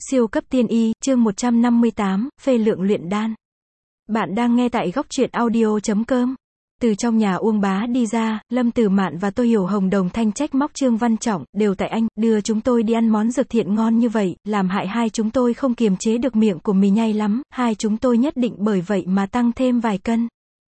Siêu cấp tiên y, chương 158, phê lượng luyện đan. Bạn đang nghe tại góc truyện audio.com. Từ trong nhà Uông Bá đi ra, Lâm Tử Mạn và Tô Hiểu Hồng đồng thanh trách móc Trương Văn Trọng, đều tại anh, đưa chúng tôi đi ăn món dược thiện ngon như vậy, làm hại hai chúng tôi không kiềm chế được miệng của mì nhai lắm, hai chúng tôi nhất định bởi vậy mà tăng thêm vài cân.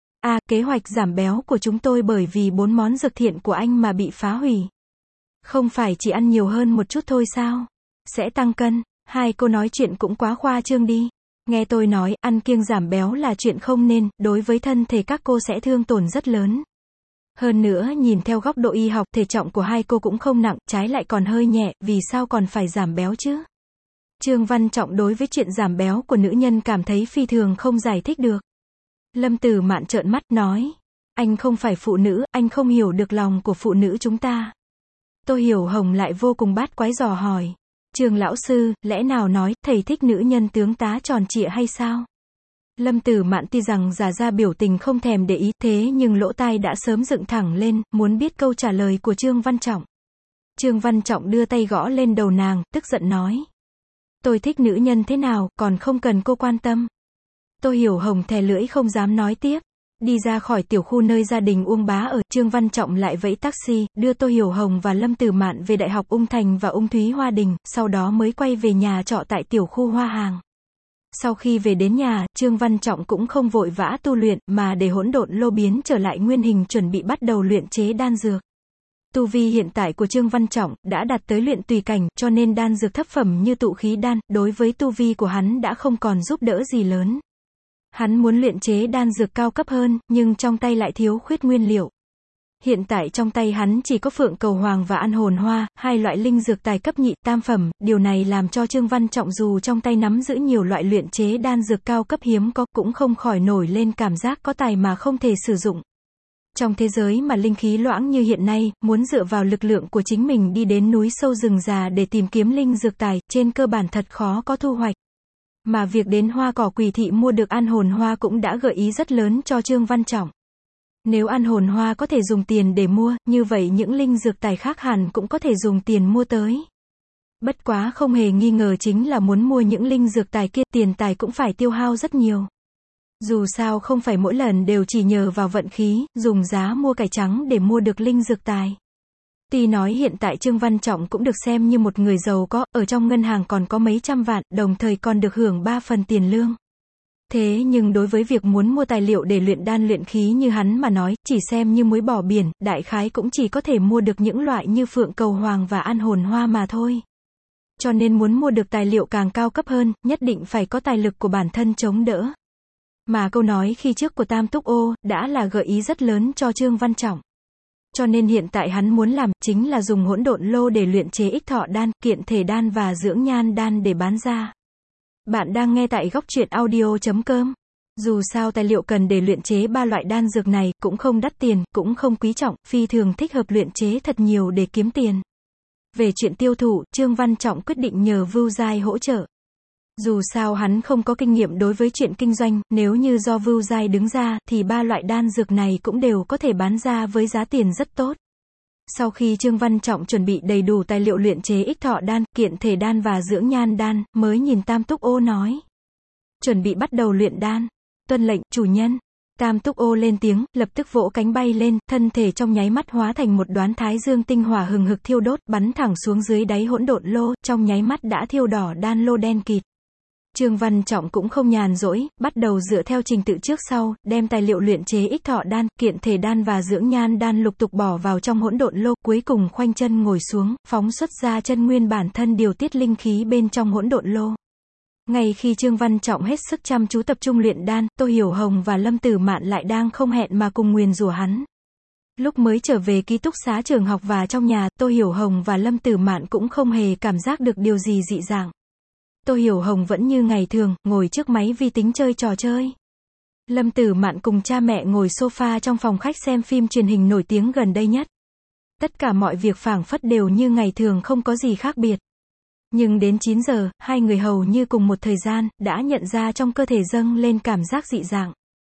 Kế hoạch giảm béo của chúng tôi bởi vì 4 món dược thiện của anh mà bị phá hủy. Không phải chỉ ăn nhiều hơn một chút thôi sao? Sẽ tăng cân. Hai cô nói chuyện cũng quá khoa trương đi. Nghe tôi nói, ăn kiêng giảm béo là chuyện không nên, đối với thân thể các cô sẽ thương tổn rất lớn. Hơn nữa, nhìn theo góc độ y học, thể trọng của hai cô cũng không nặng, trái lại còn hơi nhẹ, vì sao còn phải giảm béo chứ? Trương Văn Trọng đối với chuyện giảm béo của nữ nhân cảm thấy phi thường không giải thích được. Lâm Tử Mạn trợn mắt, nói, anh không phải phụ nữ, anh không hiểu được lòng của phụ nữ chúng ta. Tô Hiểu Hồng lại vô cùng bát quái dò hỏi. Trương lão sư, lẽ nào nói, thầy thích nữ nhân tướng tá tròn trịa hay sao? Lâm Tử Mạn tuy rằng giả ra biểu tình không thèm để ý, thế nhưng lỗ tai đã sớm dựng thẳng lên, muốn biết câu trả lời của Trương Văn Trọng. Trương Văn Trọng đưa tay gõ lên đầu nàng, tức giận nói. Tôi thích nữ nhân thế nào, còn không cần cô quan tâm. Tô Hiểu Hồng thè lưỡi không dám nói tiếp. Đi ra khỏi tiểu khu nơi gia đình Uông Bá ở, Trương Văn Trọng lại vẫy taxi, đưa Tô Hiểu Hồng và Lâm Tử Mạn về Đại học Ung Thành và Ung Thúy Hoa Đình, sau đó mới quay về nhà trọ tại tiểu khu Hoa Hàng. Sau khi về đến nhà, Trương Văn Trọng cũng không vội vã tu luyện, mà để hỗn độn lô biến trở lại nguyên hình chuẩn bị bắt đầu luyện chế đan dược. Tu vi hiện tại của Trương Văn Trọng đã đạt tới luyện tùy cảnh, cho nên đan dược thấp phẩm như tụ khí đan, đối với tu vi của hắn đã không còn giúp đỡ gì lớn. Hắn muốn luyện chế đan dược cao cấp hơn, nhưng trong tay lại thiếu khuyết nguyên liệu. Hiện tại trong tay hắn chỉ có phượng cầu hoàng và an hồn hoa, hai loại linh dược tài cấp nhị, tam phẩm, điều này làm cho Trương Văn Trọng dù trong tay nắm giữ nhiều loại luyện chế đan dược cao cấp hiếm có, cũng không khỏi nổi lên cảm giác có tài mà không thể sử dụng. Trong thế giới mà linh khí loãng như hiện nay, muốn dựa vào lực lượng của chính mình đi đến núi sâu rừng già để tìm kiếm linh dược tài, trên cơ bản thật khó có thu hoạch. Mà việc đến Hoa Cỏ Quỳ Thị mua được an hồn hoa cũng đã gợi ý rất lớn cho Trương Văn Trọng. Nếu an hồn hoa có thể dùng tiền để mua, như vậy những linh dược tài khác hẳn cũng có thể dùng tiền mua tới. Bất quá không hề nghi ngờ chính là muốn mua những linh dược tài kia, tiền tài cũng phải tiêu hao rất nhiều. Dù sao không phải mỗi lần đều chỉ nhờ vào vận khí, dùng giá mua cải trắng để mua được linh dược tài. Tuy nói hiện tại Trương Văn Trọng cũng được xem như một người giàu có, ở trong ngân hàng còn có mấy trăm vạn, đồng thời còn được hưởng 3 phần tiền lương. Thế nhưng đối với việc muốn mua tài liệu để luyện đan luyện khí như hắn mà nói, chỉ xem như muối bỏ biển, đại khái cũng chỉ có thể mua được những loại như phượng cầu hoàng và an hồn hoa mà thôi. Cho nên muốn mua được tài liệu càng cao cấp hơn, nhất định phải có tài lực của bản thân chống đỡ. Mà câu nói khi trước của Tam Túc Ô, đã là gợi ý rất lớn cho Trương Văn Trọng. Cho nên hiện tại hắn muốn làm, chính là dùng hỗn độn lô để luyện chế ích thọ đan, kiện thể đan và dưỡng nhan đan để bán ra. Bạn đang nghe tại góc truyện audio.com. Dù sao tài liệu cần để luyện chế 3 loại đan dược này, cũng không đắt tiền, cũng không quý trọng, phi thường thích hợp luyện chế thật nhiều để kiếm tiền. Về chuyện tiêu thụ, Trương Văn Trọng quyết định nhờ Vưu Giai hỗ trợ. Dù sao hắn không có kinh nghiệm đối với chuyện kinh doanh, nếu như do Vưu Giai đứng ra, thì 3 loại đan dược này cũng đều có thể bán ra với giá tiền rất tốt. Sau khi Trương Văn Trọng chuẩn bị đầy đủ tài liệu luyện chế ích thọ đan, kiện thể đan và dưỡng nhan đan, mới nhìn Tam Túc Ô nói. Chuẩn bị bắt đầu luyện đan. Tuân lệnh, chủ nhân. Tam Túc Ô lên tiếng, lập tức vỗ cánh bay lên, thân thể trong nháy mắt hóa thành một đoán thái dương tinh hỏa hừng hực thiêu đốt, bắn thẳng xuống dưới đáy hỗn độn lô, trong nháy mắt đã thiêu đỏ đan lô đen kịt. Trương Văn Trọng cũng không nhàn rỗi, bắt đầu dựa theo trình tự trước sau, đem tài liệu luyện chế ích thọ đan, kiện thể đan và dưỡng nhan đan lục tục bỏ vào trong hỗn độn lô, cuối cùng khoanh chân ngồi xuống, phóng xuất ra chân nguyên bản thân điều tiết linh khí bên trong hỗn độn lô. Ngay khi Trương Văn Trọng hết sức chăm chú tập trung luyện đan, Tô Hiểu Hồng và Lâm Tử Mạn lại đang không hẹn mà cùng nguyền rủa hắn. Lúc mới trở về ký túc xá trường học và trong nhà, Tô Hiểu Hồng và Lâm Tử Mạn cũng không hề cảm giác được điều gì dị dạng. Tô Hiểu Hồng vẫn như ngày thường, ngồi trước máy vi tính chơi trò chơi. Lâm Tử Mạn cùng cha mẹ ngồi sofa trong phòng khách xem phim truyền hình nổi tiếng gần đây nhất. Tất cả mọi việc phảng phất đều như ngày thường, không có gì khác biệt. Nhưng đến 9 giờ, hai người hầu như cùng một thời gian, đã nhận ra trong cơ thể dâng lên cảm giác dị dạng.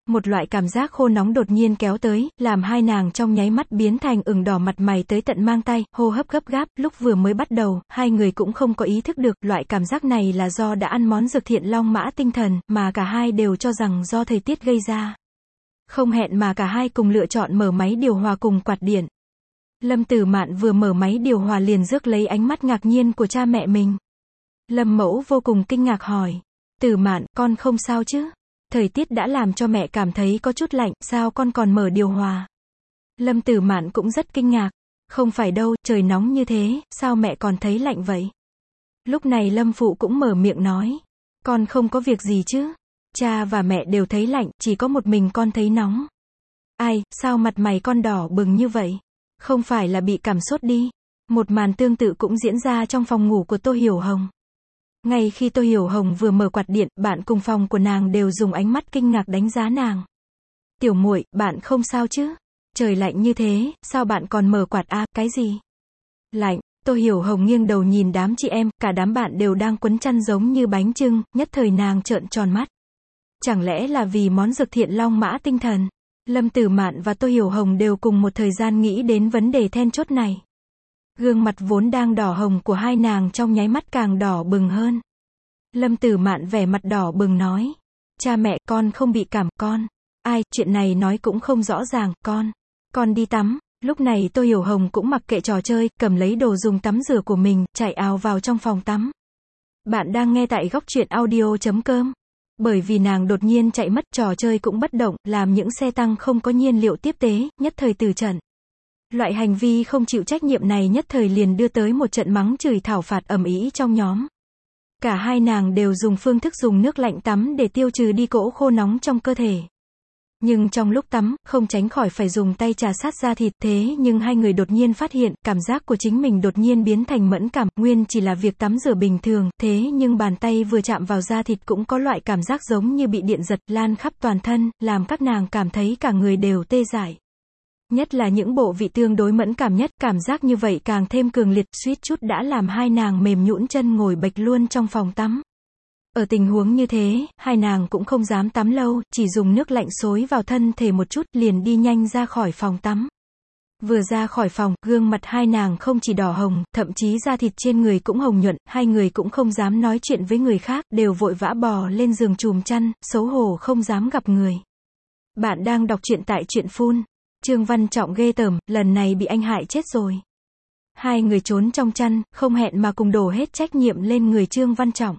Một loại cảm giác khô nóng đột nhiên kéo tới, làm hai nàng trong nháy mắt biến thành ửng đỏ mặt mày tới tận mang tay, hô hấp gấp gáp, lúc vừa mới bắt đầu, hai người cũng không có ý thức được, loại cảm giác này là do đã ăn món dược thiện long mã tinh thần, mà cả hai đều cho rằng do thời tiết gây ra. Không hẹn mà cả hai cùng lựa chọn mở máy điều hòa cùng quạt điện. Lâm Tử Mạn vừa mở máy điều hòa liền rước lấy ánh mắt ngạc nhiên của cha mẹ mình. Lâm Mẫu vô cùng kinh ngạc hỏi. Tử Mạn, con không sao chứ? Thời tiết đã làm cho mẹ cảm thấy có chút lạnh, sao con còn mở điều hòa? Lâm Tử Mạn cũng rất kinh ngạc. Không phải đâu, trời nóng như thế, sao mẹ còn thấy lạnh vậy? Lúc này Lâm Phụ cũng mở miệng nói. Con không có việc gì chứ? Cha và mẹ đều thấy lạnh, chỉ có một mình con thấy nóng. Ai, sao mặt mày con đỏ bừng như vậy? Không phải là bị cảm sốt đi. Một màn tương tự cũng diễn ra trong phòng ngủ của Tô Hiểu Hồng. Ngay khi Tô Hiểu Hồng vừa mở quạt điện, bạn cùng phòng của nàng đều dùng ánh mắt kinh ngạc đánh giá nàng. Tiểu muội, bạn không sao chứ? Trời lạnh như thế, sao bạn còn mở quạt à, cái gì? Lạnh, Tô Hiểu Hồng nghiêng đầu nhìn đám chị em, cả đám bạn đều đang quấn chăn giống như bánh chưng, nhất thời nàng trợn tròn mắt. Chẳng lẽ là vì món dược thiện long mã tinh thần? Lâm Tử Mạn và Tô Hiểu Hồng đều cùng một thời gian nghĩ đến vấn đề then chốt này. Gương mặt vốn đang đỏ hồng của hai nàng trong nháy mắt càng đỏ bừng hơn. Lâm Tử Mạn vẻ mặt đỏ bừng nói. Cha mẹ, con không bị cảm, con. Ai, chuyện này nói cũng không rõ ràng, con đi tắm. Lúc này Tô Hiểu Hồng cũng mặc kệ trò chơi, cầm lấy đồ dùng tắm rửa của mình, chạy ào vào trong phòng tắm. Bạn đang nghe tại góc truyện audio.com. Bởi vì nàng đột nhiên chạy mất, trò chơi cũng bất động, làm những xe tăng không có nhiên liệu tiếp tế, nhất thời từ trận. Loại hành vi không chịu trách nhiệm này nhất thời liền đưa tới một trận mắng chửi thảo phạt ầm ĩ trong nhóm. Cả hai nàng đều dùng phương thức dùng nước lạnh tắm để tiêu trừ đi cỗ khô nóng trong cơ thể. Nhưng trong lúc tắm, không tránh khỏi phải dùng tay trà sát da thịt, thế nhưng hai người đột nhiên phát hiện, cảm giác của chính mình đột nhiên biến thành mẫn cảm, nguyên chỉ là việc tắm rửa bình thường, thế nhưng bàn tay vừa chạm vào da thịt cũng có loại cảm giác giống như bị điện giật, lan khắp toàn thân, làm các nàng cảm thấy cả người đều tê dại. Nhất là những bộ vị tương đối mẫn cảm nhất, cảm giác như vậy càng thêm cường liệt, suýt chút đã làm hai nàng mềm nhũn chân ngồi bệt luôn trong phòng tắm. Ở tình huống như thế, hai nàng cũng không dám tắm lâu, chỉ dùng nước lạnh xối vào thân thể một chút, liền đi nhanh ra khỏi phòng tắm. Vừa ra khỏi phòng, gương mặt hai nàng không chỉ đỏ hồng, thậm chí da thịt trên người cũng hồng nhuận, hai người cũng không dám nói chuyện với người khác, đều vội vã bò lên giường chùm chăn, xấu hổ không dám gặp người. Bạn đang đọc truyện tại Truyện Phun. Trương Văn Trọng ghê tởm, lần này bị anh hại chết rồi. Hai người trốn trong chăn, không hẹn mà cùng đổ hết trách nhiệm lên người Trương Văn Trọng.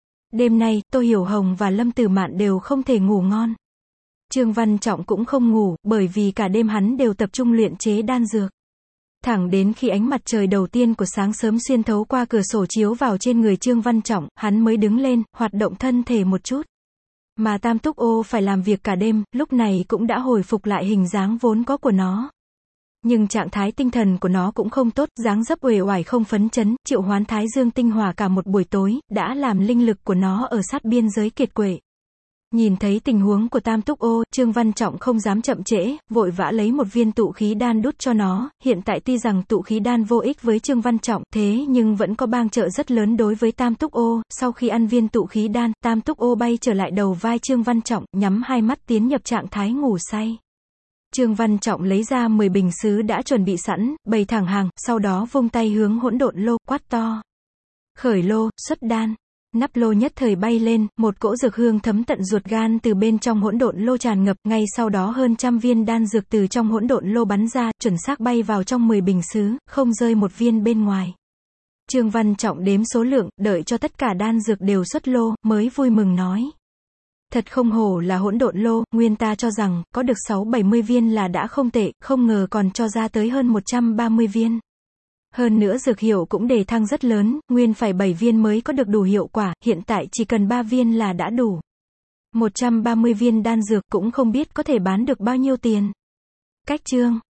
Đêm nay, Tô Hiểu Hồng và Lâm Tử Mạn đều không thể ngủ ngon. Trương Văn Trọng cũng không ngủ, bởi vì cả đêm hắn đều tập trung luyện chế đan dược. Thẳng đến khi ánh mặt trời đầu tiên của sáng sớm xuyên thấu qua cửa sổ chiếu vào trên người Trương Văn Trọng, hắn mới đứng lên, hoạt động thân thể một chút. Mà Tam Túc Ô phải làm việc cả đêm, lúc này cũng đã hồi phục lại hình dáng vốn có của nó. Nhưng trạng thái tinh thần của nó cũng không tốt, dáng dấp uể oải không phấn chấn, triệu hoán thái dương tinh hỏa cả một buổi tối, đã làm linh lực của nó ở sát biên giới kiệt quệ. Nhìn thấy tình huống của Tam Túc Ô, Trương Văn Trọng không dám chậm trễ, vội vã lấy một viên tụ khí đan đút cho nó. Hiện tại tuy rằng tụ khí đan vô ích với Trương Văn Trọng, thế nhưng vẫn có bang trợ rất lớn đối với Tam Túc Ô. Sau khi ăn viên tụ khí đan, Tam Túc Ô bay trở lại đầu vai Trương Văn Trọng, nhắm hai mắt tiến nhập trạng thái ngủ say. Trương Văn Trọng lấy ra 10 bình sứ đã chuẩn bị sẵn, bày thẳng hàng, sau đó vung tay hướng hỗn độn lô, quát to. Khởi lô, xuất đan. Nắp lô nhất thời bay lên, một cỗ dược hương thấm tận ruột gan từ bên trong hỗn độn lô tràn ngập, ngay sau đó hơn trăm viên đan dược từ trong hỗn độn lô bắn ra, chuẩn xác bay vào trong 10 bình sứ, không rơi một viên bên ngoài. Trương Văn Trọng đếm số lượng, đợi cho tất cả đan dược đều xuất lô, mới vui mừng nói. Thật không hổ là hỗn độn lô, nguyên ta cho rằng, có được 6-70 viên là đã không tệ, không ngờ còn cho ra tới hơn 130 viên. Hơn nữa dược hiệu cũng đề thăng rất lớn, nguyên phải 7 viên mới có được đủ hiệu quả, hiện tại chỉ cần 3 viên là đã đủ. 130 viên đan dược cũng không biết có thể bán được bao nhiêu tiền. Cách chương.